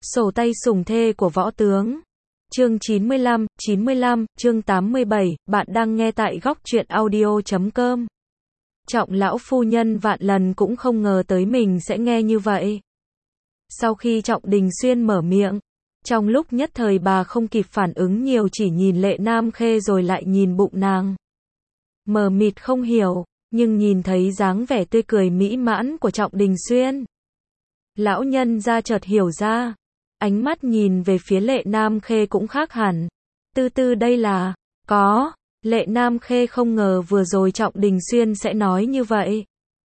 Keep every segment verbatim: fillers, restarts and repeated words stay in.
Sổ tay sủng thê của võ tướng. Chương chín mươi lăm, chín mươi lăm, chương tám mươi bảy, bạn đang nghe tại góc truyện audio chấm com. Trọng lão phu nhân vạn lần cũng không ngờ tới mình sẽ nghe như vậy. Sau khi Trọng Đình Xuyên mở miệng, trong lúc nhất thời bà không kịp phản ứng nhiều, chỉ nhìn Lệ Nam Khê rồi lại nhìn bụng nàng. Mờ mịt không hiểu, nhưng nhìn thấy dáng vẻ tươi cười mỹ mãn của Trọng Đình Xuyên, lão nhân ra chợt hiểu ra. Ánh mắt nhìn về phía Lệ Nam Khê cũng khác hẳn. Tư tư đây là, có, Lệ Nam Khê không ngờ vừa rồi Trọng Đình Xuyên sẽ nói như vậy.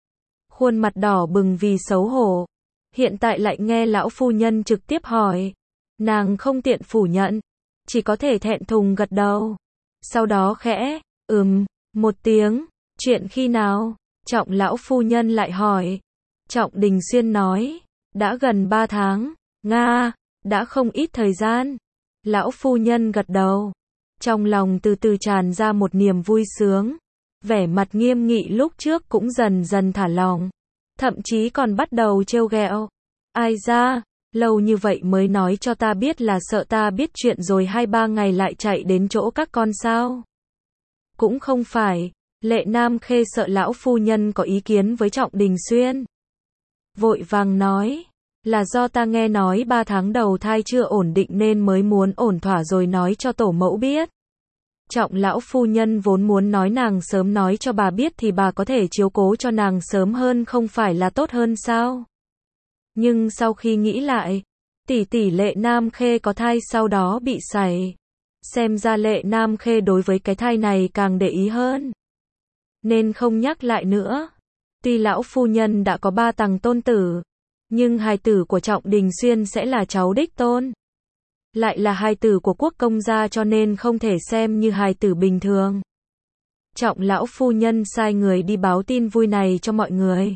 Khuôn mặt đỏ bừng vì xấu hổ. Hiện tại lại nghe lão phu nhân trực tiếp hỏi. Nàng không tiện phủ nhận, chỉ có thể thẹn thùng gật đầu. Sau đó khẽ, ừm, một tiếng, chuyện khi nào? Trọng lão phu nhân lại hỏi. Trọng Đình Xuyên nói, đã gần ba tháng, Nga. Đã không ít thời gian. Lão phu nhân gật đầu. Trong lòng từ từ tràn ra một niềm vui sướng. Vẻ mặt nghiêm nghị lúc trước cũng dần dần thả lỏng. Thậm chí còn bắt đầu trêu ghẹo. Ai ra, lâu như vậy mới nói cho ta biết, là sợ ta biết chuyện rồi hai ba ngày lại chạy đến chỗ các con sao? Cũng không phải. Lệ Nam Khê sợ lão phu nhân có ý kiến với Trọng Đình Xuyên. Vội vàng nói. Là do ta nghe nói ba tháng đầu thai chưa ổn định nên mới muốn ổn thỏa rồi nói cho tổ mẫu biết. Trọng lão phu nhân vốn muốn nói nàng sớm nói cho bà biết thì bà có thể chiếu cố cho nàng sớm hơn, không phải là tốt hơn sao? Nhưng sau khi nghĩ lại, tỷ tỷ Lệ Nam Khê có thai sau đó bị sảy. Xem ra Lệ Nam Khê đối với cái thai này càng để ý hơn. Nên không nhắc lại nữa. Tuy lão phu nhân đã có ba tầng tôn tử, nhưng hài tử của Trọng Đình Xuyên sẽ là cháu đích tôn. Lại là hài tử của quốc công gia cho nên không thể xem như hài tử bình thường. Trọng lão phu nhân sai người đi báo tin vui này cho mọi người.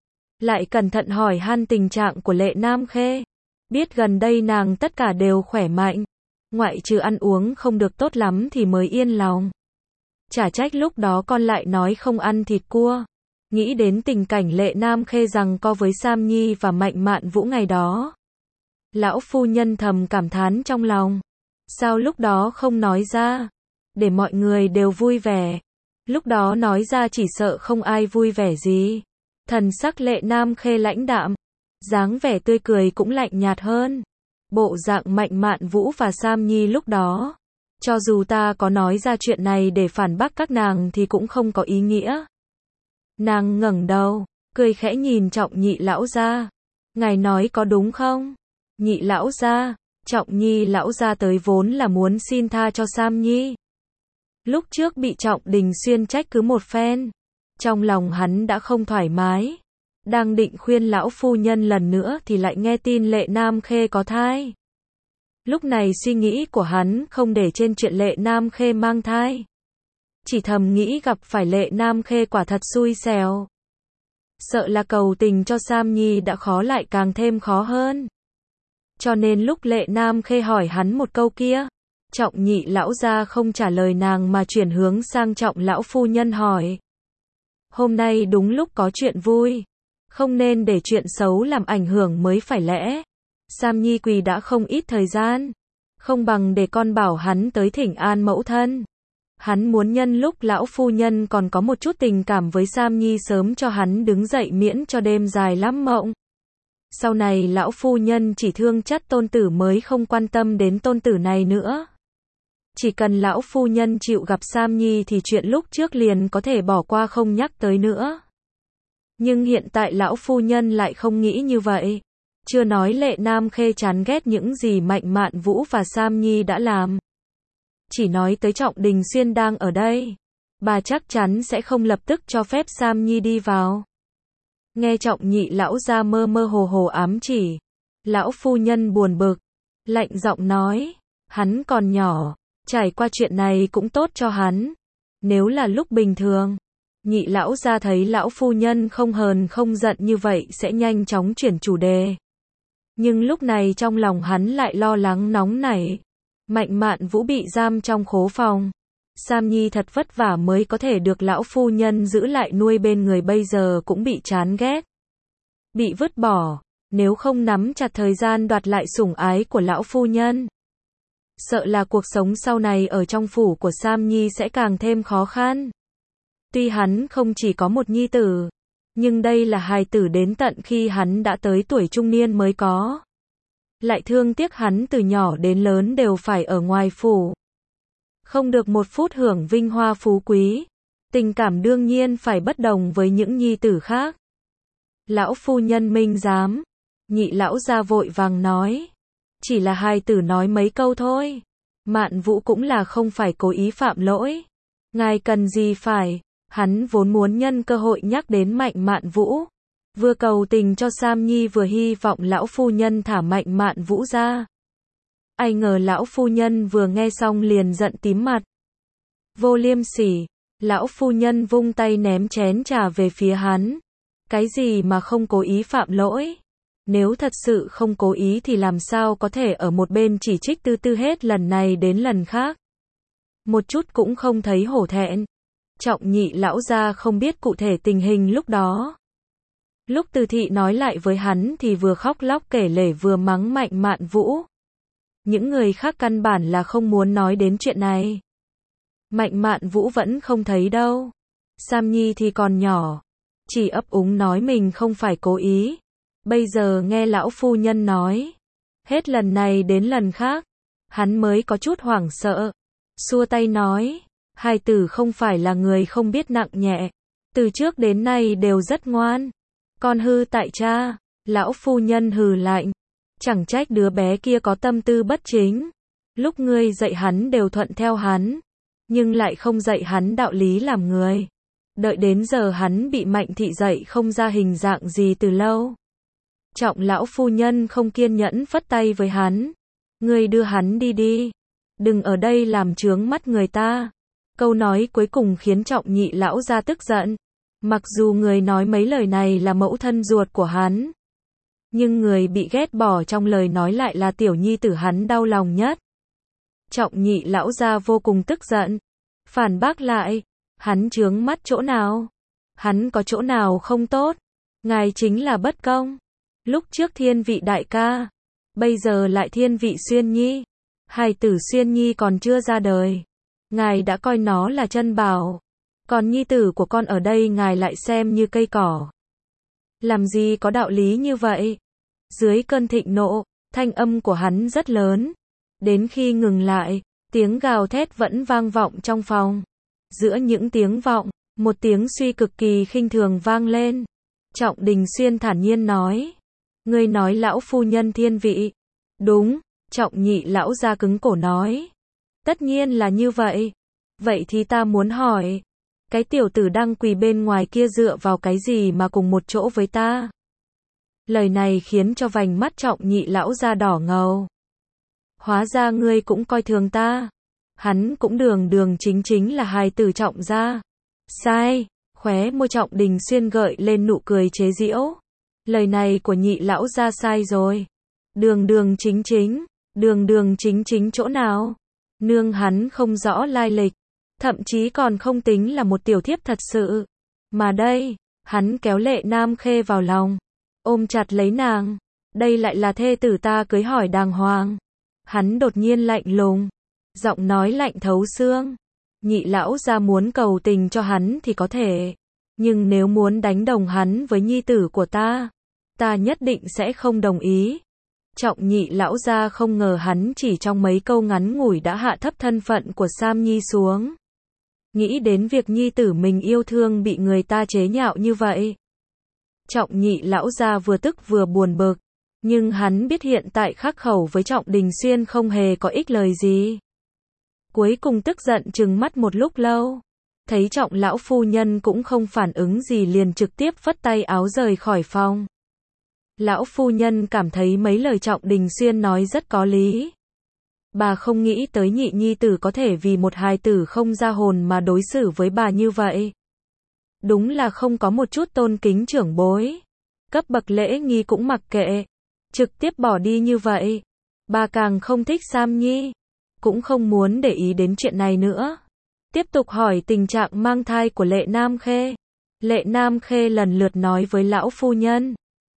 Lại cẩn thận hỏi han tình trạng của Lệ Nam Khê. Biết gần đây nàng tất cả đều khỏe mạnh. Ngoại trừ ăn uống không được tốt lắm thì mới yên lòng. Chả trách lúc đó con lại nói không ăn thịt cua. Nghĩ đến tình cảnh Lệ Nam Khê giằng co với Sam Nhi và Mạnh Mạn Vũ ngày đó, lão phu nhân thầm cảm thán trong lòng. Sao lúc đó không nói ra, để mọi người đều vui vẻ. Lúc đó nói ra chỉ sợ không ai vui vẻ gì. Thần sắc Lệ Nam Khê lãnh đạm, dáng vẻ tươi cười cũng lạnh nhạt hơn. Bộ dạng Mạnh Mạn Vũ và Sam Nhi lúc đó, cho dù ta có nói ra chuyện này để phản bác các nàng thì cũng không có ý nghĩa. Nàng ngẩng đầu, cười khẽ nhìn Trọng nhị lão gia. Ngài nói có đúng không? Nhị lão gia, Trọng Nhi lão gia tới vốn là muốn xin tha cho Sam Nhi. Lúc trước bị Trọng Đình Xuyên trách cứ một phen, trong lòng hắn đã không thoải mái. Đang định khuyên lão phu nhân lần nữa thì lại nghe tin Lệ Nam Khê có thai. Lúc này suy nghĩ của hắn không để trên chuyện Lệ Nam Khê mang thai. Chỉ thầm nghĩ gặp phải Lệ Nam Khê quả thật xui xẻo. Sợ là cầu tình cho Sam Nhi đã khó lại càng thêm khó hơn. Cho nên lúc Lệ Nam Khê hỏi hắn một câu kia, Trọng nhị lão gia không trả lời nàng mà chuyển hướng sang Trọng lão phu nhân hỏi. Hôm nay đúng lúc có chuyện vui, không nên để chuyện xấu làm ảnh hưởng mới phải lẽ. Sam Nhi quỳ đã không ít thời gian, không bằng để con bảo hắn tới thỉnh an mẫu thân. Hắn muốn nhân lúc lão phu nhân còn có một chút tình cảm với Sam Nhi sớm cho hắn đứng dậy miễn cho đêm dài lắm mộng. Sau này lão phu nhân chỉ thương chất tôn tử mới không quan tâm đến tôn tử này nữa. Chỉ cần lão phu nhân chịu gặp Sam Nhi thì chuyện lúc trước liền có thể bỏ qua không nhắc tới nữa. Nhưng hiện tại lão phu nhân lại không nghĩ như vậy. Chưa nói Lệ Nam Khê chán ghét những gì Mạnh Mạn Vũ và Sam Nhi đã làm. Chỉ nói tới Trọng Đình Xuyên đang ở đây, bà chắc chắn sẽ không lập tức cho phép Sam Nhi đi vào. Nghe Trọng nhị lão gia mơ mơ hồ hồ ám chỉ, lão phu nhân buồn bực, lạnh giọng nói, hắn còn nhỏ, trải qua chuyện này cũng tốt cho hắn. Nếu là lúc bình thường, nhị lão gia thấy lão phu nhân không hờn không giận như vậy sẽ nhanh chóng chuyển chủ đề. Nhưng lúc này trong lòng hắn lại lo lắng nóng nảy. Mạnh Mạn Vũ bị giam trong khố phòng. Sam Nhi thật vất vả mới có thể được lão phu nhân giữ lại nuôi bên người, bây giờ cũng bị chán ghét. Bị vứt bỏ. nếu không nắm chặt thời gian đoạt lại sủng ái của lão phu nhân. Sợ là cuộc sống sau này ở trong phủ của Sam Nhi sẽ càng thêm khó khăn. Tuy hắn không chỉ có một nhi tử, nhưng đây là hài tử đến tận khi hắn đã tới tuổi trung niên mới có. Lại thương tiếc hắn từ nhỏ đến lớn đều phải ở ngoài phủ. Không được một phút hưởng vinh hoa phú quý. Tình cảm đương nhiên phải bất đồng với những nhi tử khác. Lão phu nhân minh giám. Nhị lão gia vội vàng nói. Chỉ là hài tử nói mấy câu thôi. Mạn Vũ cũng là không phải cố ý phạm lỗi. Ngài cần gì phải. Hắn vốn muốn nhân cơ hội nhắc đến Mạnh Mạn Vũ. Vừa cầu tình cho Sam Nhi vừa hy vọng lão phu nhân thả Mạnh Mạn Vũ ra. Ai ngờ lão phu nhân vừa nghe xong liền giận tím mặt. Vô liêm sỉ. Lão phu nhân vung tay ném chén trà về phía hắn. Cái gì mà không cố ý phạm lỗi? Nếu thật sự không cố ý thì làm sao có thể ở một bên chỉ trích tư tư hết lần này đến lần khác. Một chút cũng không thấy hổ thẹn. Trọng nhị lão gia không biết cụ thể tình hình lúc đó. Lúc Từ Thị nói lại với hắn thì vừa khóc lóc kể lể vừa mắng Mạnh Mạn Vũ. Những người khác căn bản là không muốn nói đến chuyện này. Mạnh Mạn Vũ vẫn không thấy đâu. Sam Nhi thì còn nhỏ. Chỉ ấp úng nói mình không phải cố ý. Bây giờ nghe lão phu nhân nói. Hết lần này đến lần khác. Hắn mới có chút hoảng sợ. Xua tay nói. Hài tử không phải là người không biết nặng nhẹ. Từ trước đến nay đều rất ngoan. Con hư tại cha. Lão phu nhân hừ lạnh. Chẳng trách đứa bé kia có tâm tư bất chính. Lúc ngươi dạy hắn đều thuận theo hắn. Nhưng lại không dạy hắn đạo lý làm người. Đợi đến giờ hắn bị Mạnh thị dạy không ra hình dạng gì từ lâu. Trọng lão phu nhân không kiên nhẫn phất tay với hắn. Ngươi đưa hắn đi đi. Đừng ở đây làm chướng mắt người ta. Câu nói cuối cùng khiến Trọng nhị lão ra tức giận. Mặc dù người nói mấy lời này là mẫu thân ruột của hắn. Nhưng người bị ghét bỏ trong lời nói lại là tiểu nhi tử hắn đau lòng nhất. Trọng nhị lão gia vô cùng tức giận. Phản bác lại. Hắn chướng mắt chỗ nào? Hắn có chỗ nào không tốt? Ngài chính là bất công. Lúc trước thiên vị đại ca. Bây giờ lại thiên vị Xuyên Nhi. Hài tử Xuyên Nhi còn chưa ra đời. Ngài đã coi nó là chân bảo. Còn nhi tử của con ở đây ngài lại xem như cây cỏ. Làm gì có đạo lý như vậy? Dưới cơn thịnh nộ, thanh âm của hắn rất lớn. Đến khi ngừng lại, tiếng gào thét vẫn vang vọng trong phòng. Giữa những tiếng vọng, một tiếng suy cực kỳ khinh thường vang lên. Trọng Đình Xuyên thản nhiên nói. Ngươi nói lão phu nhân thiên vị. Đúng, Trọng nhị lão ra cứng cổ nói. Tất nhiên là như vậy. Vậy thì ta muốn hỏi. Cái tiểu tử đang quỳ bên ngoài kia dựa vào cái gì mà cùng một chỗ với ta? Lời này khiến cho vành mắt Trọng nhị lão ra đỏ ngầu. Hóa ra ngươi cũng coi thường ta. Hắn cũng đường đường chính chính là hài tử Trọng gia. Sai, khóe môi Trọng Đình Xuyên gợi lên nụ cười chế giễu. Lời này của nhị lão ra sai rồi. Đường đường chính chính, đường đường chính chính chỗ nào? Nương hắn không rõ lai lịch. Thậm chí còn không tính là một tiểu thiếp thật sự. Mà đây, hắn kéo Lệ Nam Khê vào lòng. Ôm chặt lấy nàng. Đây lại là thê tử ta cưới hỏi đàng hoàng. Hắn đột nhiên lạnh lùng. Giọng nói lạnh thấu xương. Nhị lão ra muốn cầu tình cho hắn thì có thể. Nhưng nếu muốn đánh đồng hắn với nhi tử của ta, ta nhất định sẽ không đồng ý. Trọng nhị lão ra không ngờ hắn chỉ trong mấy câu ngắn ngủi đã hạ thấp thân phận của Sam Nhi xuống. Nghĩ đến việc nhi tử mình yêu thương bị người ta chế nhạo như vậy. Trọng nhị lão ra vừa tức vừa buồn bực. Nhưng hắn biết hiện tại khắc khẩu với Trọng Đình Xuyên không hề có ích lời gì. Cuối cùng tức giận trừng mắt một lúc lâu. Thấy Trọng lão phu nhân cũng không phản ứng gì liền trực tiếp phất tay áo rời khỏi phòng. Lão phu nhân cảm thấy mấy lời Trọng Đình Xuyên nói rất có lý. Bà không nghĩ tới nhị nhi tử có thể vì một hài tử không ra hồn mà đối xử với bà như vậy. Đúng là không có một chút tôn kính trưởng bối. Cấp bậc lễ nghi cũng mặc kệ. Trực tiếp bỏ đi như vậy. Bà càng không thích Sam Nhi. Cũng không muốn để ý đến chuyện này nữa. Tiếp tục hỏi tình trạng mang thai của Lệ Nam Khê. Lệ Nam Khê lần lượt nói với lão phu nhân.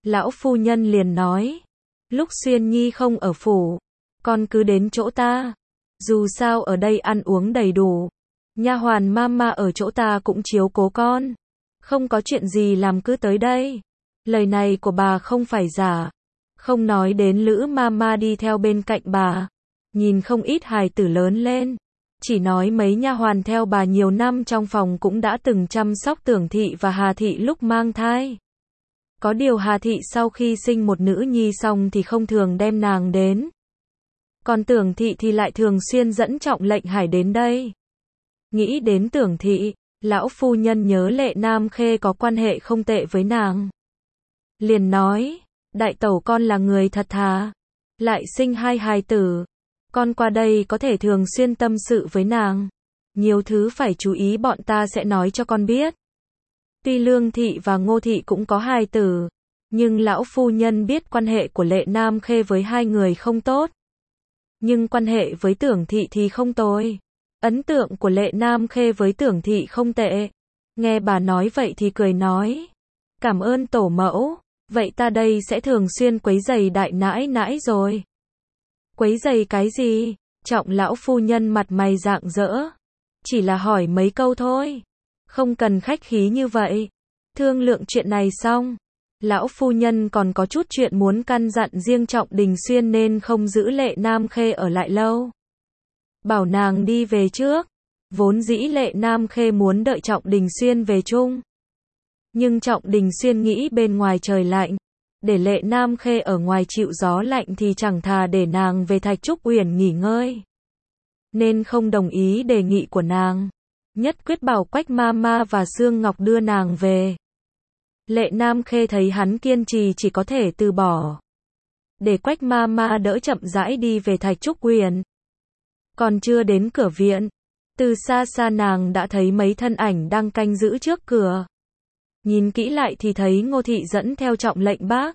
Lão phu nhân liền nói, lúc Xuyên Nhi không ở phủ, con cứ đến chỗ ta. Dù sao ở đây ăn uống đầy đủ. Nha hoàn mama ở chỗ ta cũng chiếu cố con. Không có chuyện gì làm cứ tới đây. Lời này của bà không phải giả. Không nói đến Lữ mama đi theo bên cạnh bà. Nhìn không ít hài tử lớn lên. Chỉ nói mấy nha hoàn theo bà nhiều năm trong phòng cũng đã từng chăm sóc Tưởng Thị và Hà Thị lúc mang thai. Có điều Hà Thị sau khi sinh một nữ nhi xong thì không thường đem nàng đến. Còn Tưởng Thị thì lại thường xuyên dẫn Trọng Lệnh Hải đến đây. Nghĩ đến Tưởng Thị, lão phu nhân nhớ Lệ Nam Khê có quan hệ không tệ với nàng. Liền nói, đại tẩu con là người thật thà, lại sinh hai hài tử. Con qua đây có thể thường xuyên tâm sự với nàng. Nhiều thứ phải chú ý bọn ta sẽ nói cho con biết. Tuy Lương Thị và Ngô Thị cũng có hài tử, nhưng lão phu nhân biết quan hệ của Lệ Nam Khê với hai người không tốt. Nhưng quan hệ với Tưởng Thị thì không tồi. Ấn tượng của Lệ Nam Khê với Tưởng Thị không tệ. Nghe bà nói vậy thì cười nói, cảm ơn tổ mẫu, vậy ta đây sẽ thường xuyên quấy giày đại nãi nãi rồi. Quấy giày cái gì? Trọng lão phu nhân mặt mày rạng rỡ. Chỉ là hỏi mấy câu thôi. Không cần khách khí như vậy. Thương lượng chuyện này xong. Lão phu nhân còn có chút chuyện muốn căn dặn riêng Trọng Đình Xuyên nên không giữ Lệ Nam Khê ở lại lâu. Bảo nàng đi về trước. Vốn dĩ Lệ Nam Khê muốn đợi Trọng Đình Xuyên về chung. Nhưng Trọng Đình Xuyên nghĩ bên ngoài trời lạnh. Để Lệ Nam Khê ở ngoài chịu gió lạnh thì chẳng thà để nàng về Thạch Trúc Uyển nghỉ ngơi. Nên không đồng ý đề nghị của nàng. Nhất quyết bảo Quách Mama và Sương Ngọc đưa nàng về. Lệ Nam Khê thấy hắn kiên trì chỉ có thể từ bỏ. Để Quách Mama đỡ chậm rãi đi về Thạch Trúc Uyển. Còn chưa đến cửa viện, từ xa xa nàng đã thấy mấy thân ảnh đang canh giữ trước cửa. Nhìn kỹ lại thì thấy Ngô Thị dẫn theo Trọng Lệnh Bác,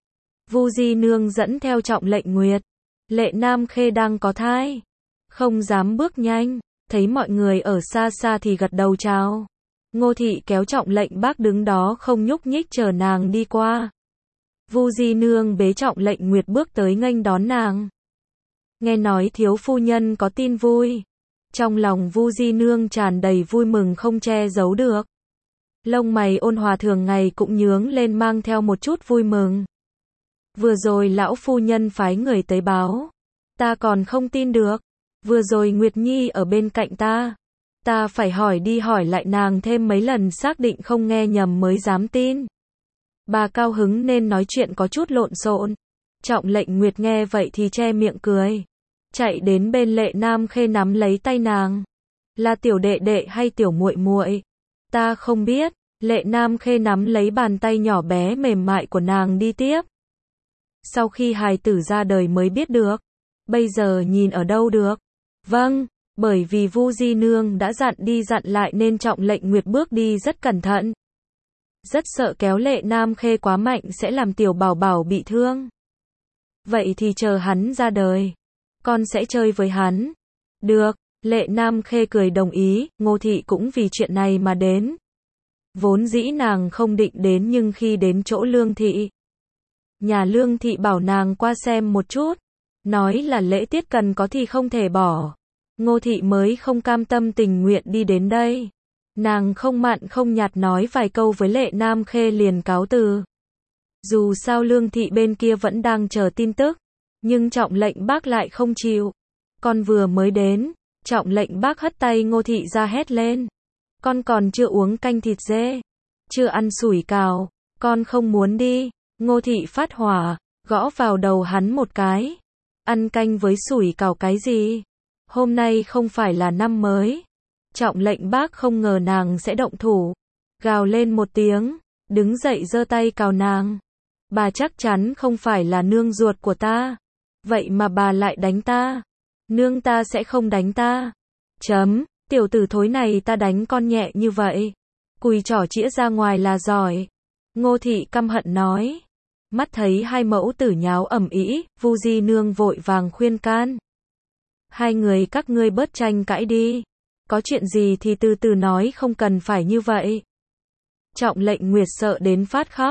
Vu Di Nương dẫn theo Trọng Lệnh Nguyệt. Lệ Nam Khê đang có thai, không dám bước nhanh, thấy mọi người ở xa xa thì gật đầu chào. Ngô Thị kéo Trọng Lệnh Bác đứng đó không nhúc nhích chờ nàng đi qua. Vu Di Nương bế Trọng Lệnh Nguyệt bước tới nghênh đón nàng. Nghe nói thiếu phu nhân có tin vui, trong lòng Vu Di Nương tràn đầy vui mừng không che giấu được. Lông mày ôn hòa thường ngày cũng nhướng lên mang theo một chút vui mừng. Vừa rồi lão phu nhân phái người tới báo, ta còn không tin được. Vừa rồi Nguyệt Nhi ở bên cạnh ta, ta phải hỏi đi hỏi lại nàng thêm mấy lần xác định không nghe nhầm mới dám tin. Bà cao hứng nên nói chuyện có chút lộn xộn. Trọng Lệnh Nguyệt nghe vậy thì che miệng cười, chạy đến bên Lệ Nam Khê nắm lấy tay nàng. Là tiểu đệ đệ hay tiểu muội muội? Ta không biết. Lệ Nam Khê nắm lấy bàn tay nhỏ bé mềm mại của nàng đi tiếp. Sau khi hài tử ra đời mới biết được. Bây giờ nhìn ở đâu được? Vâng, bởi vì Vu Di Nương đã dặn đi dặn lại nên Trọng Lệnh Nguyệt bước đi rất cẩn thận. Rất sợ kéo Lệ Nam Khê quá mạnh sẽ làm tiểu bảo bảo bị thương. Vậy thì chờ hắn ra đời, con sẽ chơi với hắn. Được, Lệ Nam Khê cười đồng ý. Ngô Thị cũng vì chuyện này mà đến. Vốn dĩ nàng không định đến nhưng khi đến chỗ Lương Thị, nhà Lương Thị bảo nàng qua xem một chút, nói là lễ tiết cần có thì không thể bỏ. Ngô Thị mới không cam tâm tình nguyện đi đến đây. Nàng không mặn không nhạt nói vài câu với Lệ Nam Khê liền cáo từ. Dù sao Lương Thị bên kia vẫn đang chờ tin tức, nhưng Trọng Lệnh Bác lại không chịu. Con vừa mới đến, Trọng Lệnh Bác hất tay Ngô Thị ra hét lên. Con còn chưa uống canh thịt dê, chưa ăn sủi cào, con không muốn đi. Ngô Thị phát hỏa, gõ vào đầu hắn một cái. Ăn canh với sủi cào cái gì? Hôm nay không phải là năm mới. Trọng Lệnh Bác không ngờ nàng sẽ động thủ. Gào lên một tiếng, đứng dậy giơ tay cào nàng. Bà chắc chắn không phải là nương ruột của ta. Vậy mà bà lại đánh ta. Nương ta sẽ không đánh ta. Chấm. Tiểu tử thối này ta đánh con nhẹ như vậy. Cùi trỏ chĩa ra ngoài là giỏi. Ngô Thị căm hận nói. Mắt thấy hai mẫu tử nháo ầm ĩ, Vu Di Nương vội vàng khuyên can. Hai người các ngươi bớt tranh cãi đi. Có chuyện gì thì từ từ nói không cần phải như vậy. Trọng Lệnh Nguyệt sợ đến phát khóc.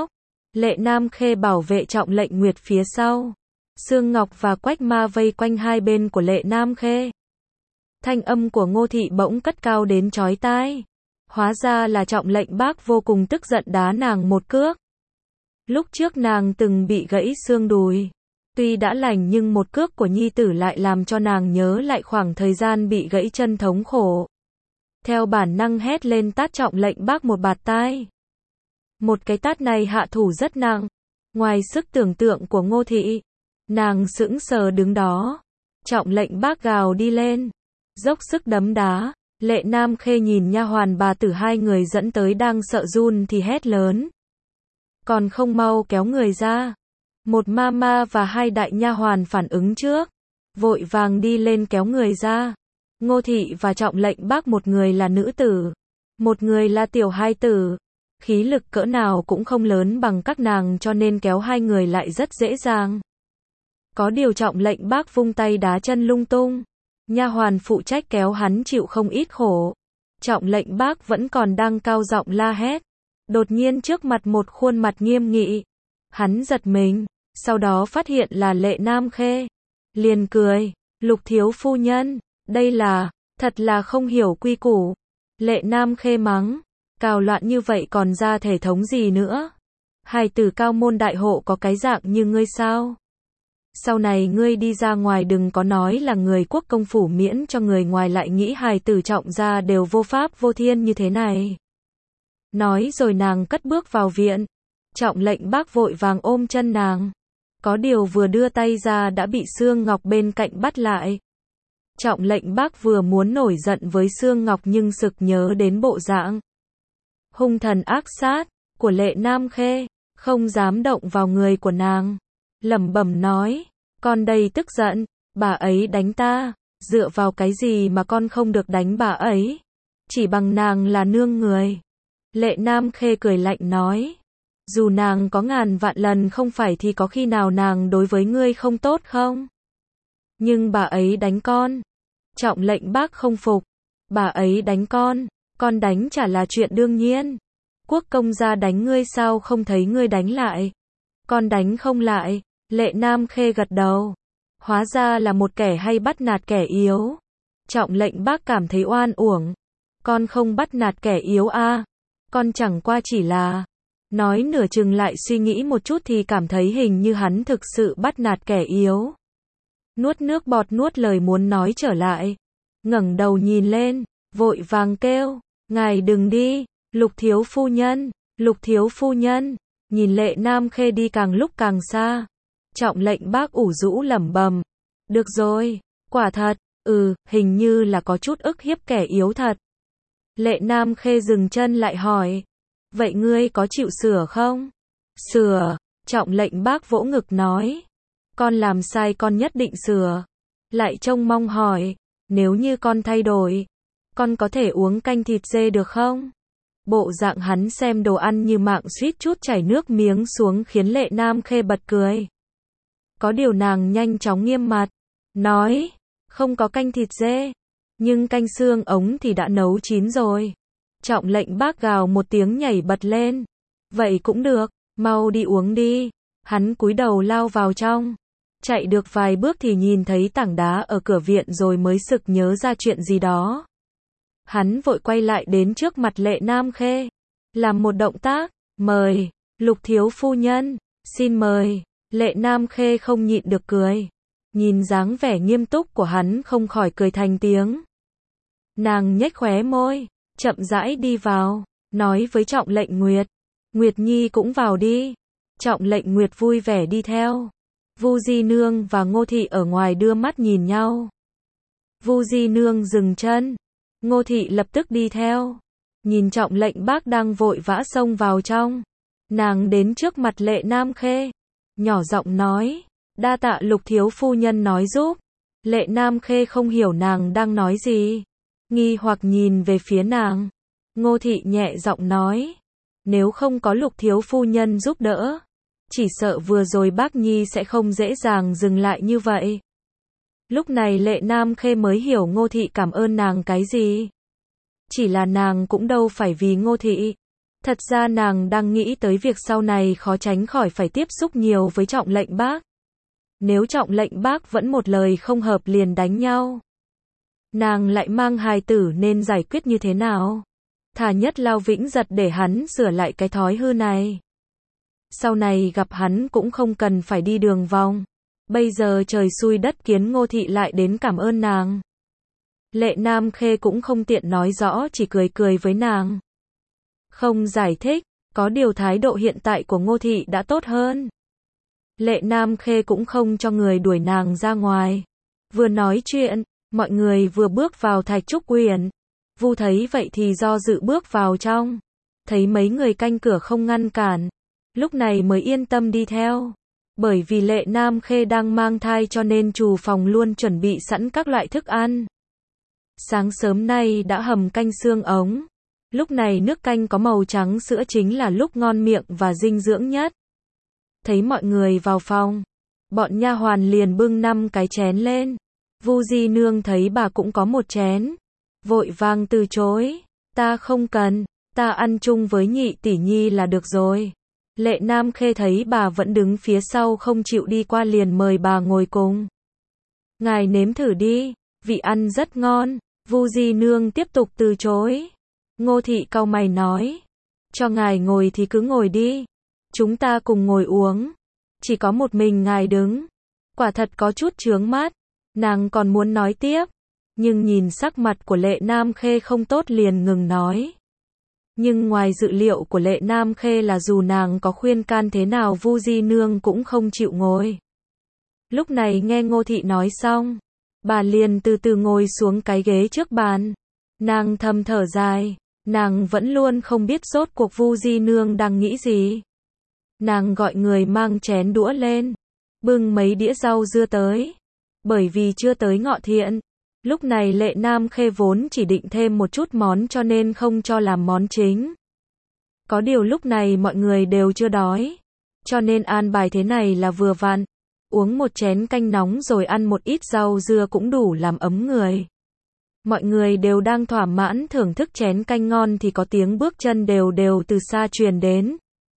Lệ Nam Khê bảo vệ Trọng Lệnh Nguyệt phía sau. Sương Ngọc và Quách Ma vây quanh hai bên của Lệ Nam Khê. Thanh âm của Ngô Thị bỗng cất cao đến chói tai. Hóa ra là Trọng Lệnh Bác vô cùng tức giận đá nàng một cước. Lúc trước nàng từng bị gãy xương đùi. Tuy đã lành nhưng một cước của nhi tử lại làm cho nàng nhớ lại khoảng thời gian bị gãy chân thống khổ. Theo bản năng hét lên tát Trọng Lệnh Bác một bạt tai. Một cái tát này hạ thủ rất nặng. Ngoài sức tưởng tượng của Ngô Thị, nàng sững sờ đứng đó. Trọng Lệnh Bác gào đi lên, dốc sức đấm đá. Lệ Nam Khê nhìn nha hoàn bà tử hai người dẫn tới đang sợ run thì hét lớn. Còn không mau kéo người ra. Một mama và hai đại nha hoàn phản ứng trước, vội vàng đi lên kéo người ra. Ngô Thị và Trọng Lệnh Bác một người là nữ tử, một người là tiểu hai tử. Khí lực cỡ nào cũng không lớn bằng các nàng cho nên kéo hai người lại rất dễ dàng. Có điều Trọng Lệnh Bác vung tay đá chân lung tung. Nha hoàn phụ trách kéo hắn chịu không ít khổ. Trọng Lệnh Bác vẫn còn đang cao giọng la hét. Đột nhiên trước mặt một khuôn mặt nghiêm nghị. Hắn giật mình, sau đó phát hiện là Lệ Nam Khê. Liền cười, Lục thiếu phu nhân, đây là, thật là không hiểu quy củ. Lệ Nam Khê mắng, cào loạn như vậy còn ra thể thống gì nữa. Hài tử cao môn đại hộ có cái dạng như ngươi sao? Sau này ngươi đi ra ngoài đừng có nói là người quốc công phủ miễn cho người ngoài lại nghĩ hài tử Trọng gia đều vô pháp vô thiên như thế này. Nói rồi nàng cất bước vào viện. Trọng Lệnh Bác vội vàng ôm chân nàng. Có điều vừa đưa tay ra đã bị Sương Ngọc bên cạnh bắt lại. Trọng Lệnh Bác vừa muốn nổi giận với Sương Ngọc nhưng sực nhớ đến bộ dạng hung thần ác sát của Lệ Nam Khê, không dám động vào người của nàng. Lẩm bẩm nói, con đây tức giận, bà ấy đánh ta, dựa vào cái gì mà con không được đánh bà ấy? Chỉ bằng nàng là nương người. Lệ Nam Khê cười lạnh nói, dù nàng có ngàn vạn lần không phải thì có khi nào nàng đối với ngươi không tốt không? Nhưng bà ấy đánh con. Trọng Lệnh Bác không phục. Bà ấy đánh con, con đánh chả là chuyện đương nhiên. Quốc công gia đánh ngươi sao không thấy ngươi đánh lại? Con đánh không lại. Lệ Nam Khê gật đầu. Hóa ra là một kẻ hay bắt nạt kẻ yếu. Trọng Lệnh Bác cảm thấy oan uổng. Con không bắt nạt kẻ yếu à? Con chẳng qua chỉ là... Nói nửa chừng lại suy nghĩ một chút thì cảm thấy hình như hắn thực sự bắt nạt kẻ yếu. Nuốt nước bọt nuốt lời muốn nói trở lại. Ngẩng đầu nhìn lên, vội vàng kêu, ngài đừng đi, Lục thiếu phu nhân, Lục thiếu phu nhân. Nhìn Lệ Nam Khê đi càng lúc càng xa. Trọng Lệnh Bác ủ rũ lẩm bẩm, được rồi, quả thật, ừ, hình như là có chút ức hiếp kẻ yếu thật. Lệ Nam Khê dừng chân lại hỏi, vậy ngươi có chịu sửa không? Sửa, Trọng Lệnh Bác vỗ ngực nói, con làm sai con nhất định sửa. Lại trông mong hỏi, nếu như con thay đổi, con có thể uống canh thịt dê được không? Bộ dạng hắn xem đồ ăn như mạng suýt chút chảy nước miếng xuống khiến Lệ Nam Khê bật cười. Có điều nàng nhanh chóng nghiêm mặt, nói, không có canh thịt dê, nhưng canh xương ống thì đã nấu chín rồi. Trọng Lệnh Bác gào một tiếng nhảy bật lên. Vậy cũng được, mau đi uống đi. Hắn cúi đầu lao vào trong. Chạy được vài bước thì nhìn thấy tảng đá ở cửa viện rồi mới sực nhớ ra chuyện gì đó. Hắn vội quay lại đến trước mặt Lệ Nam Khê. Làm một động tác, mời, Lục thiếu phu nhân, xin mời. Lệ Nam Khê không nhịn được cười. Nhìn dáng vẻ nghiêm túc của hắn không khỏi cười thành tiếng. Nàng nhếch khóe môi, chậm rãi đi vào, nói với Trọng Lệnh Nguyệt. Nguyệt Nhi cũng vào đi. Trọng Lệnh Nguyệt vui vẻ đi theo. Vu Di Nương và Ngô Thị ở ngoài đưa mắt nhìn nhau. Vu Di Nương dừng chân. Ngô Thị lập tức đi theo. Nhìn Trọng Lệnh Bác đang vội vã xông vào trong. Nàng đến trước mặt Lệ Nam Khê. Nhỏ giọng nói. Đa tạ Lục thiếu phu nhân nói giúp. Lệ Nam Khê không hiểu nàng đang nói gì. Nghi hoặc nhìn về phía nàng. Ngô Thị nhẹ giọng nói. Nếu không có Lục thiếu phu nhân giúp đỡ, chỉ sợ vừa rồi bác Nhi sẽ không dễ dàng dừng lại như vậy. Lúc này Lệ Nam Khê mới hiểu Ngô Thị cảm ơn nàng cái gì. Chỉ là nàng cũng đâu phải vì Ngô Thị. Thật ra nàng đang nghĩ tới việc sau này khó tránh khỏi phải tiếp xúc nhiều với Trọng Lệnh Bác. Nếu Trọng Lệnh Bác vẫn một lời không hợp liền đánh nhau, nàng lại mang hài tử nên giải quyết như thế nào? Thà nhất lao vĩnh giật để hắn sửa lại cái thói hư này. Sau này gặp hắn cũng không cần phải đi đường vòng. Bây giờ trời xui đất kiến Ngô Thị lại đến cảm ơn nàng. Lệ Nam Khê cũng không tiện nói rõ, chỉ cười cười với nàng. Không giải thích, có điều thái độ hiện tại của Ngô Thị đã tốt hơn. Lệ Nam Khê cũng không cho người đuổi nàng ra ngoài. Vừa nói chuyện, mọi người vừa bước vào Thạch Trúc Uyển. Vu thấy vậy thì do dự bước vào trong. Thấy mấy người canh cửa không ngăn cản. Lúc này mới yên tâm đi theo. Bởi vì Lệ Nam Khê đang mang thai cho nên chủ phòng luôn chuẩn bị sẵn các loại thức ăn. Sáng sớm nay đã hầm canh xương ống. Lúc này nước canh có màu trắng sữa chính là lúc ngon miệng và dinh dưỡng nhất. Thấy mọi người vào phòng, bọn nha hoàn liền bưng năm cái chén lên. Vu Di Nương thấy bà cũng có một chén, vội vàng từ chối. Ta không cần, ta ăn chung với nhị tỷ nhi là được rồi. Lệ Nam Khê thấy bà vẫn đứng phía sau không chịu đi qua liền mời bà ngồi cùng. Ngài nếm thử đi, vị ăn rất ngon. Vu Di Nương tiếp tục từ chối. Ngô Thị cau mày nói, cho ngài ngồi thì cứ ngồi đi. Chúng ta cùng ngồi uống. Chỉ có một mình ngài đứng. Quả thật có chút chướng mắt. Nàng còn muốn nói tiếp. Nhưng nhìn sắc mặt của Lệ Nam Khê không tốt liền ngừng nói. Nhưng ngoài dự liệu của Lệ Nam Khê là dù nàng có khuyên can thế nào Vu Di Nương cũng không chịu ngồi. Lúc này nghe Ngô Thị nói xong, bà liền từ từ ngồi xuống cái ghế trước bàn. Nàng thầm thở dài. Nàng vẫn luôn không biết rốt cuộc Vu Di Nương đang nghĩ gì. Nàng gọi người mang chén đũa lên, bưng mấy đĩa rau dưa tới. Bởi vì chưa tới Ngọ Thiện, lúc này Lệ Nam Khê vốn chỉ định thêm một chút món cho nên không cho làm món chính. Có điều lúc này mọi người đều chưa đói, cho nên an bài thế này là vừa vặn. Uống một chén canh nóng rồi ăn một ít rau dưa cũng đủ làm ấm người. Mọi người đều đang thỏa mãn thưởng thức chén canh ngon thì có tiếng bước chân đều đều từ xa truyền đến.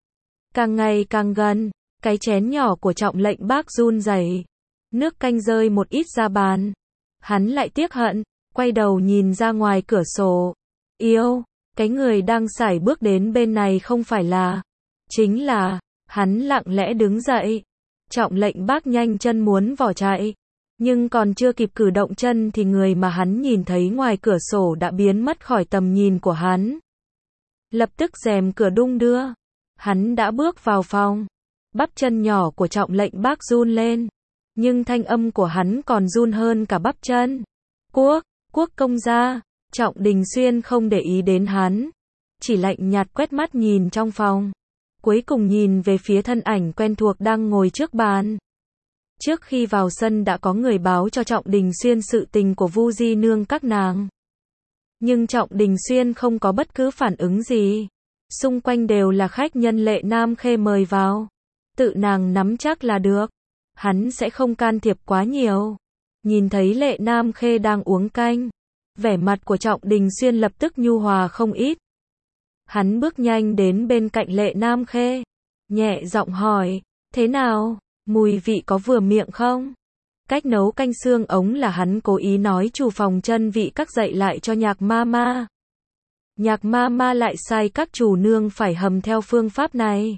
Càng ngày càng gần, cái chén nhỏ của Trọng Lệnh Bác run rẩy, nước canh rơi một ít ra bàn. Hắn lại tiếc hận, quay đầu nhìn ra ngoài cửa sổ. Yêu, cái người đang sải bước đến bên này không phải là, chính là, hắn lặng lẽ đứng dậy. Trọng Lệnh Bác nhanh chân muốn bỏ chạy. Nhưng còn chưa kịp cử động chân thì người mà hắn nhìn thấy ngoài cửa sổ đã biến mất khỏi tầm nhìn của hắn. Lập tức rèm cửa đung đưa. Hắn đã bước vào phòng. Bắp chân nhỏ của Trọng Lệnh Bác run lên. Nhưng thanh âm của hắn còn run hơn cả bắp chân. Quốc, Quốc công gia. Trọng Đình Xuyên không để ý đến hắn. Chỉ lạnh nhạt quét mắt nhìn trong phòng. Cuối cùng nhìn về phía thân ảnh quen thuộc đang ngồi trước bàn. Trước khi vào sân đã có người báo cho Trọng Đình Xuyên sự tình của Vu Di Nương các nàng. Nhưng Trọng Đình Xuyên không có bất cứ phản ứng gì. Xung quanh đều là khách nhân Lệ Nam Khê mời vào. Tự nàng nắm chắc là được. Hắn sẽ không can thiệp quá nhiều. Nhìn thấy Lệ Nam Khê đang uống canh. Vẻ mặt của Trọng Đình Xuyên lập tức nhu hòa không ít. Hắn bước nhanh đến bên cạnh Lệ Nam Khê. Nhẹ giọng hỏi, thế nào? Mùi vị có vừa miệng không? Cách nấu canh xương ống là hắn cố ý nói chủ phòng chân vị các dạy lại cho Nhạc ma ma. Nhạc ma ma lại sai các chủ nương phải hầm theo phương pháp này.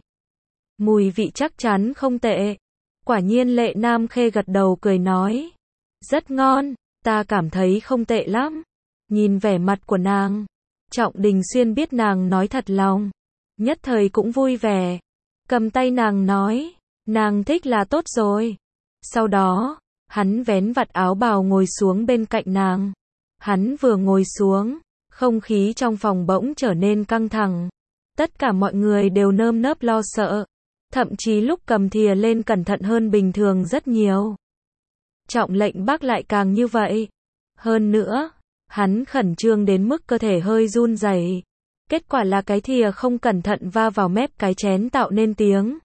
Mùi vị chắc chắn không tệ. Quả nhiên Lệ Nam Khê gật đầu cười nói. Rất ngon, ta cảm thấy không tệ lắm. Nhìn vẻ mặt của nàng, Trọng Đình Xuyên biết nàng nói thật lòng. Nhất thời cũng vui vẻ. Cầm tay nàng nói. Nàng thích là tốt rồi. Sau đó, hắn vén vạt áo bào ngồi xuống bên cạnh nàng. Hắn vừa ngồi xuống, không khí trong phòng bỗng trở nên căng thẳng. Tất cả mọi người đều nơm nớp lo sợ. Thậm chí lúc cầm thìa lên cẩn thận hơn bình thường rất nhiều. Trọng Lệnh Bác lại càng như vậy. Hơn nữa, hắn khẩn trương đến mức cơ thể hơi run rẩy. Kết quả là cái thìa không cẩn thận va vào mép cái chén tạo nên tiếng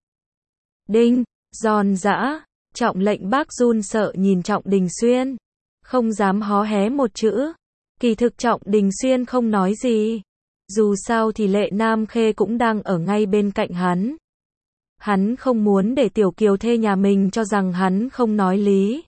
đinh, giòn giã. Trọng Lệnh Bác run sợ nhìn Trọng Đình Xuyên, không dám hó hé một chữ. Kỳ thực Trọng Đình Xuyên không nói gì. Dù sao thì Lệ Nam Khê cũng đang ở ngay bên cạnh hắn. Hắn không muốn để tiểu kiều thê nhà mình cho rằng hắn không nói lý.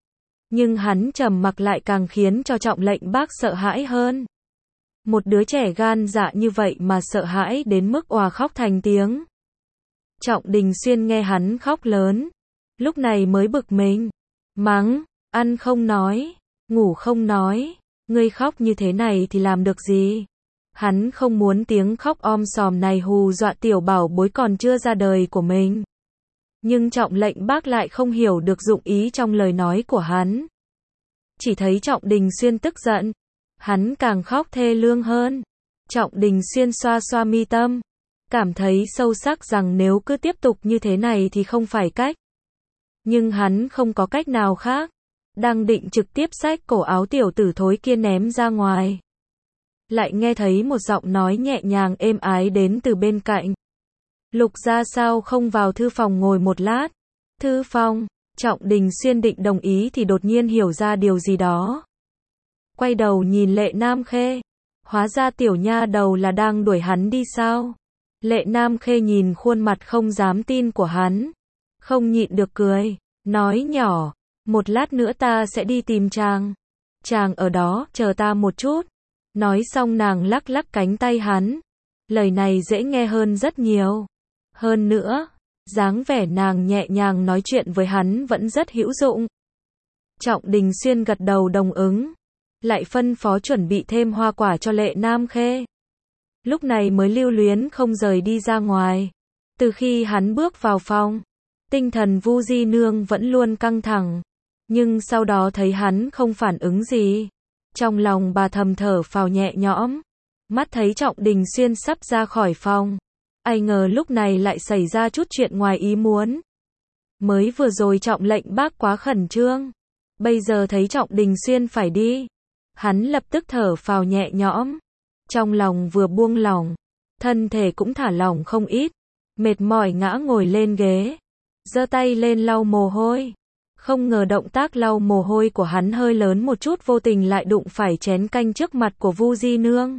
Nhưng hắn trầm mặc lại càng khiến cho Trọng Lệnh Bác sợ hãi hơn. Một đứa trẻ gan dạ như vậy mà sợ hãi đến mức òa khóc thành tiếng. Trọng Đình Xuyên nghe hắn khóc lớn, lúc này mới bực mình, mắng, ăn không nói, ngủ không nói, ngươi khóc như thế này thì làm được gì? Hắn không muốn tiếng khóc om sòm này hù dọa tiểu bảo bối còn chưa ra đời của mình. Nhưng Trọng Lệnh Bác lại không hiểu được dụng ý trong lời nói của hắn. Chỉ thấy Trọng Đình Xuyên tức giận, hắn càng khóc thê lương hơn. Trọng Đình Xuyên xoa xoa mi tâm, cảm thấy sâu sắc rằng nếu cứ tiếp tục như thế này thì không phải cách. Nhưng hắn không có cách nào khác, đang định trực tiếp xách cổ áo tiểu tử thối kia ném ra ngoài. Lại nghe thấy một giọng nói nhẹ nhàng êm ái đến từ bên cạnh. Lục ra sao không vào thư phòng ngồi một lát? Thư phòng, Trọng Đình Xuyên định đồng ý thì đột nhiên hiểu ra điều gì đó. Quay đầu nhìn Lệ Nam Khê, hóa ra tiểu nha đầu là đang đuổi hắn đi sao? Lệ Nam Khê nhìn khuôn mặt không dám tin của hắn, không nhịn được cười, nói nhỏ, một lát nữa ta sẽ đi tìm chàng. Chàng ở đó, chờ ta một chút. Nói xong nàng lắc lắc cánh tay hắn. Lời này dễ nghe hơn rất nhiều. Hơn nữa, dáng vẻ nàng nhẹ nhàng nói chuyện với hắn vẫn rất hữu dụng. Trọng Đình Xuyên gật đầu đồng ứng, lại phân phó chuẩn bị thêm hoa quả cho Lệ Nam Khê. Lúc này mới lưu luyến không rời đi ra ngoài. Từ khi hắn bước vào phòng, tinh thần Vu Di Nương vẫn luôn căng thẳng, nhưng sau đó thấy hắn không phản ứng gì, trong lòng bà thầm thở phào nhẹ nhõm. Mắt thấy Trọng Đình Xuyên sắp ra khỏi phòng, ai ngờ lúc này lại xảy ra chút chuyện ngoài ý muốn. Mới vừa rồi Trọng Lệnh Bác quá khẩn trương, bây giờ thấy Trọng Đình Xuyên phải đi, hắn lập tức thở phào nhẹ nhõm, trong lòng vừa buông lỏng, thân thể cũng thả lỏng không ít, mệt mỏi ngã ngồi lên ghế, giơ tay lên lau mồ hôi. Không ngờ động tác lau mồ hôi của hắn hơi lớn một chút, vô tình lại đụng phải chén canh trước mặt của Vu Di Nương.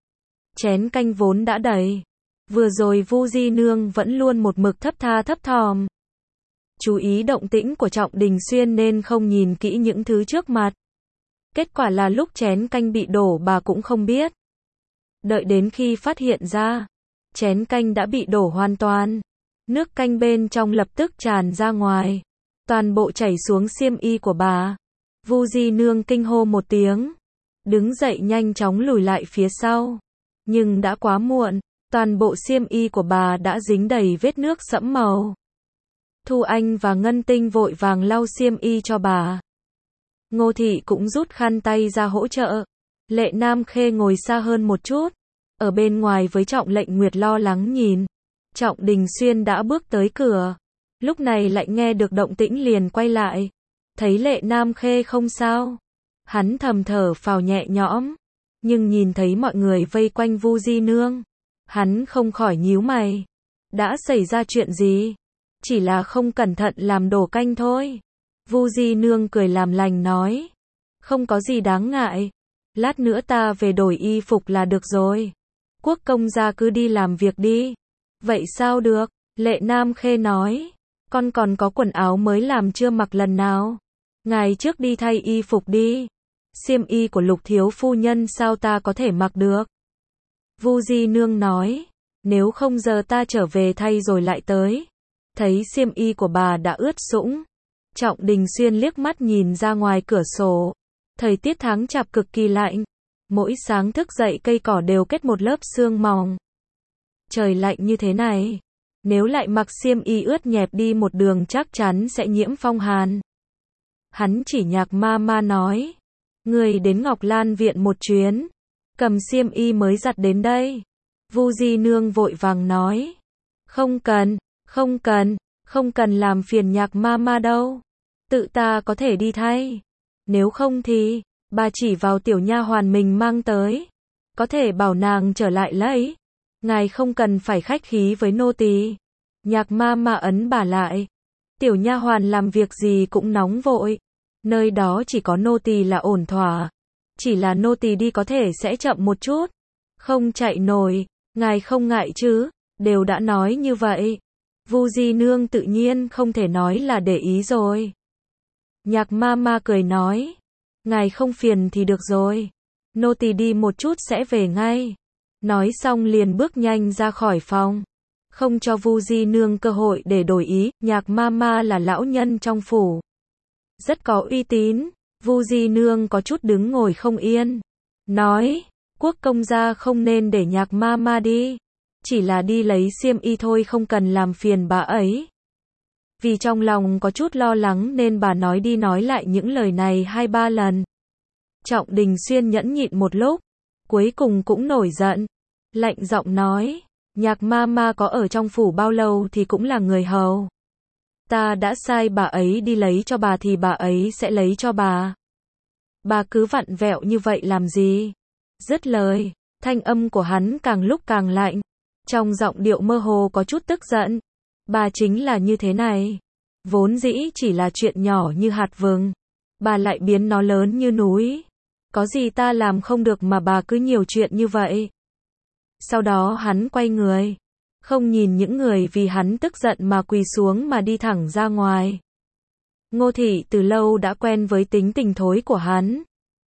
Chén canh vốn đã đầy, vừa rồi Vu Di Nương vẫn luôn một mực thấp tha thấp thòm, chú ý động tĩnh của Trọng Đình Xuyên nên không nhìn kỹ những thứ trước mặt. Kết quả là lúc chén canh bị đổ bà cũng không biết. Đợi đến khi phát hiện ra, chén canh đã bị đổ hoàn toàn, nước canh bên trong lập tức tràn ra ngoài, toàn bộ chảy xuống xiêm y của bà. Vu Di Nương kinh hô một tiếng, đứng dậy nhanh chóng lùi lại phía sau. Nhưng đã quá muộn, toàn bộ xiêm y của bà đã dính đầy vết nước sẫm màu. Thu Anh và Ngân Tinh vội vàng lau xiêm y cho bà. Ngô Thị cũng rút khăn tay ra hỗ trợ. Lệ Nam Khê ngồi xa hơn một chút, ở bên ngoài với Trọng Lệnh Nguyệt lo lắng nhìn. Trọng Đình Xuyên đã bước tới cửa, lúc này lại nghe được động tĩnh liền quay lại, thấy Lệ Nam Khê không sao, hắn thầm thở phào nhẹ nhõm, nhưng nhìn thấy mọi người vây quanh Vu Di Nương, hắn không khỏi nhíu mày. Đã xảy ra chuyện gì? Chỉ là không cẩn thận làm đổ canh thôi. Vu Di Nương cười làm lành nói, không có gì đáng ngại, lát nữa ta về đổi y phục là được rồi. Quốc công gia cứ đi làm việc đi. Vậy sao được? Lệ Nam Khê nói, con còn có quần áo mới làm chưa mặc lần nào. Ngài trước đi thay y phục đi. Xiêm y của Lục thiếu phu nhân sao ta có thể mặc được? Vu Di Nương nói, nếu không giờ ta trở về thay rồi lại tới. Thấy xiêm y của bà đã ướt sũng, Trọng Đình Xuyên liếc mắt nhìn ra ngoài cửa sổ. Thời tiết tháng chạp cực kỳ lạnh, mỗi sáng thức dậy cây cỏ đều kết một lớp sương mỏng. Trời lạnh như thế này, nếu lại mặc xiêm y ướt nhẹp đi một đường chắc chắn sẽ nhiễm phong hàn. Hắn chỉ Nhạc ma ma nói, người đến Ngọc Lan viện một chuyến, cầm xiêm y mới giặt đến đây. Vu Di Nương vội vàng nói, không cần, không cần, không cần làm phiền Nhạc ma ma đâu, tự ta có thể đi thay. Nếu không thì, bà chỉ vào tiểu nha hoàn mình mang tới, có thể bảo nàng trở lại lấy. Ngài không cần phải khách khí với nô tỳ. Nhạc ma ma ấn bà lại. Tiểu nha hoàn làm việc gì cũng nóng vội, nơi đó chỉ có nô tỳ là ổn thỏa, chỉ là nô tỳ đi có thể sẽ chậm một chút. Không chạy nổi, ngài không ngại chứ, đều đã nói như vậy. Vu Di Nương tự nhiên không thể nói là để ý rồi. Nhạc ma ma cười nói, ngài không phiền thì được rồi. Nô tỳ đi một chút sẽ về ngay. Nói xong liền bước nhanh ra khỏi phòng. Không cho Vu Di Nương cơ hội để đổi ý, nhạc ma ma là lão nhân trong phủ. Rất có uy tín, Vu Di Nương có chút đứng ngồi không yên. Nói, quốc công gia không nên để nhạc ma ma đi. Chỉ là đi lấy xiêm y thôi, không cần làm phiền bà ấy. Vì trong lòng có chút lo lắng nên bà nói đi nói lại những lời này hai ba lần. Trọng Đình Xuyên nhẫn nhịn một lúc, cuối cùng cũng nổi giận. Lạnh giọng nói, nhạc ma ma có ở trong phủ bao lâu thì cũng là người hầu. Ta đã sai bà ấy đi lấy cho bà thì bà ấy sẽ lấy cho bà. Bà cứ vặn vẹo như vậy làm gì? Dứt lời, thanh âm của hắn càng lúc càng lạnh. Trong giọng điệu mơ hồ có chút tức giận. Bà chính là như thế này. Vốn dĩ chỉ là chuyện nhỏ như hạt vừng. Bà lại biến nó lớn như núi. Có gì ta làm không được mà bà cứ nhiều chuyện như vậy. Sau đó hắn quay người. Không nhìn những người vì hắn tức giận mà quỳ xuống mà đi thẳng ra ngoài. Ngô Thị từ lâu đã quen với tính tình thối của hắn.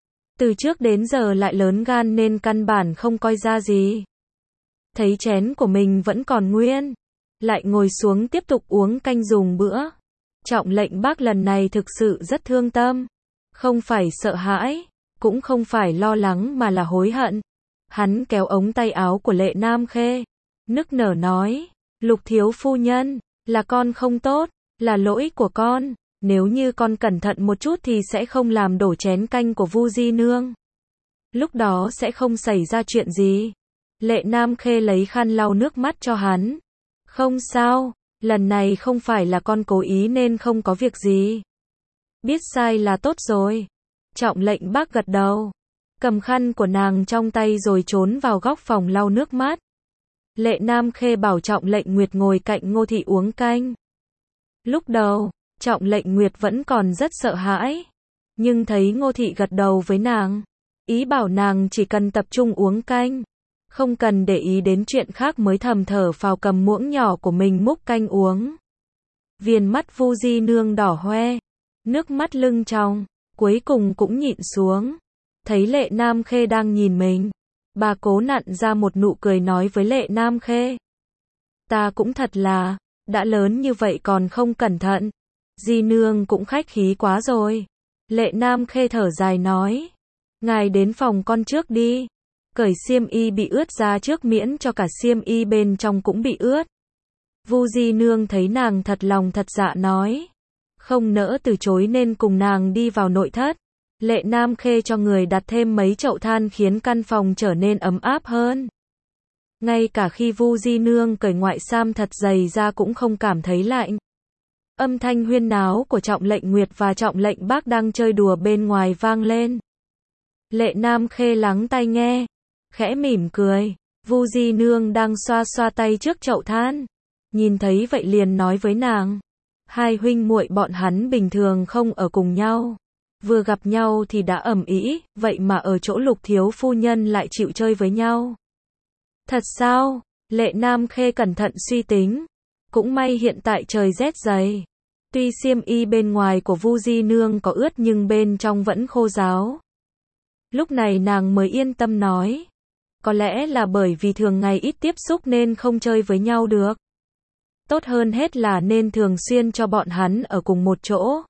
Từ trước đến giờ lại lớn gan nên căn bản không coi ra gì. Thấy chén của mình vẫn còn nguyên, lại ngồi xuống tiếp tục uống canh dùng bữa. Trọng Lệnh Bác lần này thực sự rất thương tâm. Không phải sợ hãi, cũng không phải lo lắng mà là hối hận. Hắn kéo ống tay áo của Lệ Nam Khê, nức nở nói, Lục thiếu phu nhân, là con không tốt, là lỗi của con. Nếu như con cẩn thận một chút thì sẽ không làm đổ chén canh của Vu Di Nương. Lúc đó sẽ không xảy ra chuyện gì. Lệ Nam Khê lấy khăn lau nước mắt cho hắn. Không sao, lần này không phải là con cố ý nên không có việc gì. Biết sai là tốt rồi. Trọng Lệnh Bác gật đầu, cầm khăn của nàng trong tay rồi trốn vào góc phòng lau nước mắt. Lệ Nam Khê bảo Trọng Lệnh Nguyệt ngồi cạnh Ngô Thị uống canh. Lúc đầu, Trọng Lệnh Nguyệt vẫn còn rất sợ hãi. Nhưng thấy Ngô Thị gật đầu với nàng, ý bảo nàng chỉ cần tập trung uống canh, không cần để ý đến chuyện khác mới thầm thở phào cầm muỗng nhỏ của mình múc canh uống. Viền mắt Vu Di Nương đỏ hoe, nước mắt lưng tròng, cuối cùng cũng nhịn xuống. Thấy Lệ Nam Khê đang nhìn mình, bà cố nặn ra một nụ cười nói với Lệ Nam Khê. Ta cũng thật là, đã lớn như vậy còn không cẩn thận. Di Nương cũng khách khí quá rồi. Lệ Nam Khê thở dài nói, ngài đến phòng con trước đi. Cởi xiêm y bị ướt ra trước miễn cho cả xiêm y bên trong cũng bị ướt. Vu Di Nương thấy nàng thật lòng thật dạ nói, không nỡ từ chối nên cùng nàng đi vào nội thất. Lệ Nam Khê cho người đặt thêm mấy chậu than khiến căn phòng trở nên ấm áp hơn. Ngay cả khi Vu Di Nương cởi ngoại sam thật dày ra cũng không cảm thấy lạnh. Âm thanh huyên náo của Trọng Lệnh Nguyệt và Trọng Lệnh Bác đang chơi đùa bên ngoài vang lên. Lệ Nam Khê lắng tai nghe, khẽ mỉm cười. Vu Di Nương đang xoa xoa tay trước chậu than, nhìn thấy vậy liền nói với nàng, hai huynh muội bọn hắn bình thường không ở cùng nhau, vừa gặp nhau thì đã ầm ĩ, vậy mà ở chỗ Lục thiếu phu nhân lại chịu chơi với nhau. Thật sao? Lệ Nam Khê cẩn thận suy tính, cũng may hiện tại trời rét dày. Tuy xiêm y bên ngoài của Vu Di Nương có ướt nhưng bên trong vẫn khô ráo. Lúc này nàng mới yên tâm nói, có lẽ là bởi vì thường ngày ít tiếp xúc nên không chơi với nhau được. Tốt hơn hết là nên thường xuyên cho bọn hắn ở cùng một chỗ.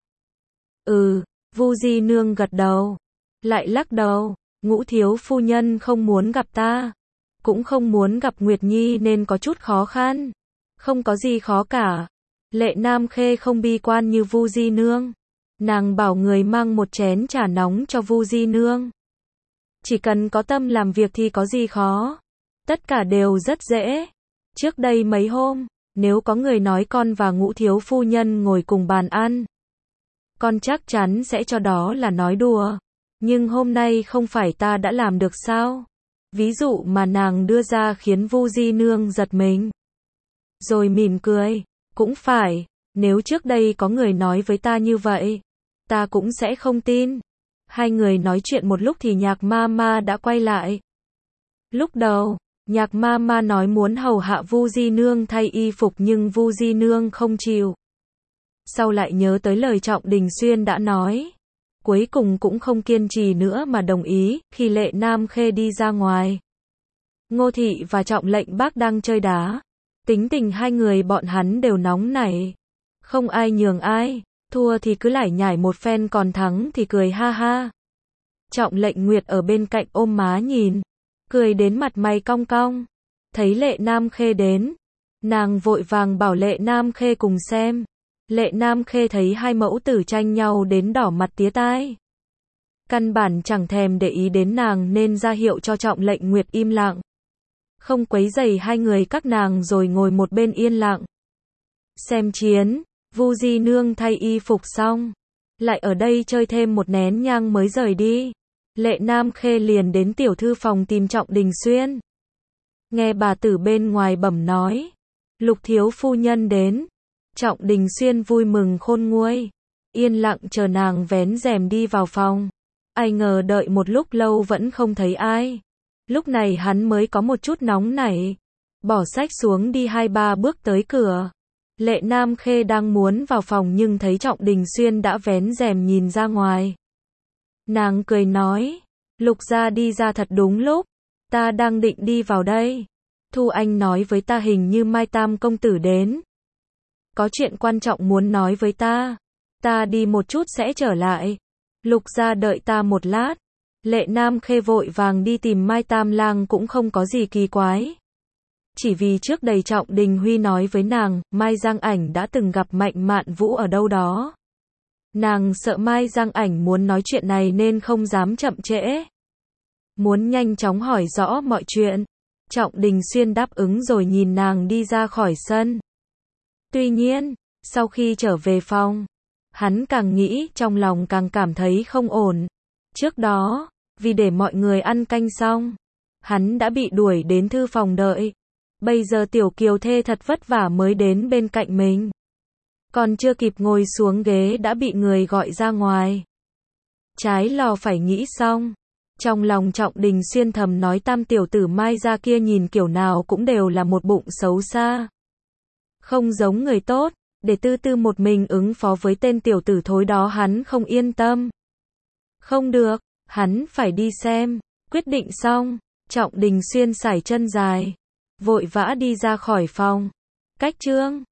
Ừ, Vu Di Nương gật đầu, lại lắc đầu, Ngũ thiếu phu nhân không muốn gặp ta, cũng không muốn gặp Nguyệt Nhi nên có chút khó khăn. Không có gì khó cả. Lệ Nam Khê không bi quan như Vu Di Nương. Nàng bảo người mang một chén trà nóng cho Vu Di Nương. Chỉ cần có tâm làm việc thì có gì khó. Tất cả đều rất dễ. Trước đây mấy hôm, nếu có người nói con và Ngũ thiếu phu nhân ngồi cùng bàn ăn, con chắc chắn sẽ cho đó là nói đùa. Nhưng hôm nay không phải ta đã làm được sao? Ví dụ mà nàng đưa ra khiến Vu Di Nương giật mình. Rồi mỉm cười, cũng phải, nếu trước đây có người nói với ta như vậy, ta cũng sẽ không tin. Hai người nói chuyện một lúc thì Nhạc Ma Ma đã quay lại. Lúc đầu, Nhạc ma ma nói muốn hầu hạ Vu Di Nương thay y phục nhưng Vu Di Nương không chịu. Sau lại nhớ tới lời Trọng Đình Xuyên đã nói. Cuối cùng cũng không kiên trì nữa mà đồng ý, khi Lệ Nam Khê đi ra ngoài. Ngô Thị và Trọng Lệnh Bác đang chơi đá. Tính tình hai người bọn hắn đều nóng nảy. Không ai nhường ai, thua thì cứ lải nhải một phen còn thắng thì cười ha ha. Trọng Lệnh Nguyệt ở bên cạnh ôm má nhìn, cười đến mặt mày cong cong. Thấy Lệ Nam Khê đến, nàng vội vàng bảo Lệ Nam Khê cùng xem. Lệ Nam Khê thấy hai mẫu tử tranh nhau đến đỏ mặt tía tai. Căn bản chẳng thèm để ý đến nàng nên ra hiệu cho Trọng Lệnh Nguyệt im lặng. Không quấy rầy hai người các nàng rồi ngồi một bên yên lặng. Xem chiến, Vu Di Nương thay y phục xong, lại ở đây chơi thêm một nén nhang mới rời đi. Lệ Nam Khê liền đến tiểu thư phòng tìm Trọng Đình Xuyên. Nghe bà tử bên ngoài bẩm nói, Lục thiếu phu nhân đến. Trọng Đình Xuyên vui mừng khôn nguôi, yên lặng chờ nàng vén rèm đi vào phòng. Ai ngờ đợi một lúc lâu vẫn không thấy ai. Lúc này hắn mới có một chút nóng nảy, bỏ sách xuống đi hai ba bước tới cửa. Lệ Nam Khê đang muốn vào phòng nhưng thấy Trọng Đình Xuyên đã vén rèm nhìn ra ngoài. Nàng cười nói, Lục gia đi ra thật đúng lúc, ta đang định đi vào đây. Thu Anh nói với ta hình như Mai Tam công tử đến. Có chuyện quan trọng muốn nói với ta. Ta đi một chút sẽ trở lại. Lục gia đợi ta một lát. Lệ Nam Khê vội vàng đi tìm Mai Tam lang cũng không có gì kỳ quái. Chỉ vì trước đây Trọng Đình Huy nói với nàng, Mai Giang Ảnh đã từng gặp Mạnh Mạn Vũ ở đâu đó. Nàng sợ Mai Giang Ảnh muốn nói chuyện này nên không dám chậm trễ. Muốn nhanh chóng hỏi rõ mọi chuyện. Trọng Đình Xuyên đáp ứng rồi nhìn nàng đi ra khỏi sân. Tuy nhiên, sau khi trở về phòng, hắn càng nghĩ trong lòng càng cảm thấy không ổn. Trước đó, vì để mọi người ăn canh xong, hắn đã bị đuổi đến thư phòng đợi. Bây giờ tiểu kiều thê thật vất vả mới đến bên cạnh mình. Còn chưa kịp ngồi xuống ghế đã bị người gọi ra ngoài. Trái lò phải nghĩ xong. Trong lòng Trọng Đình Xuyên thầm nói tam tiểu tử Mai ra kia nhìn kiểu nào cũng đều là một bụng xấu xa. Không giống người tốt, để tư tư một mình ứng phó với tên tiểu tử thối đó hắn không yên tâm. Không được, hắn phải đi xem. Quyết định xong, Trọng Đình Xuyên sải chân dài, vội vã đi ra khỏi phòng. Cách chương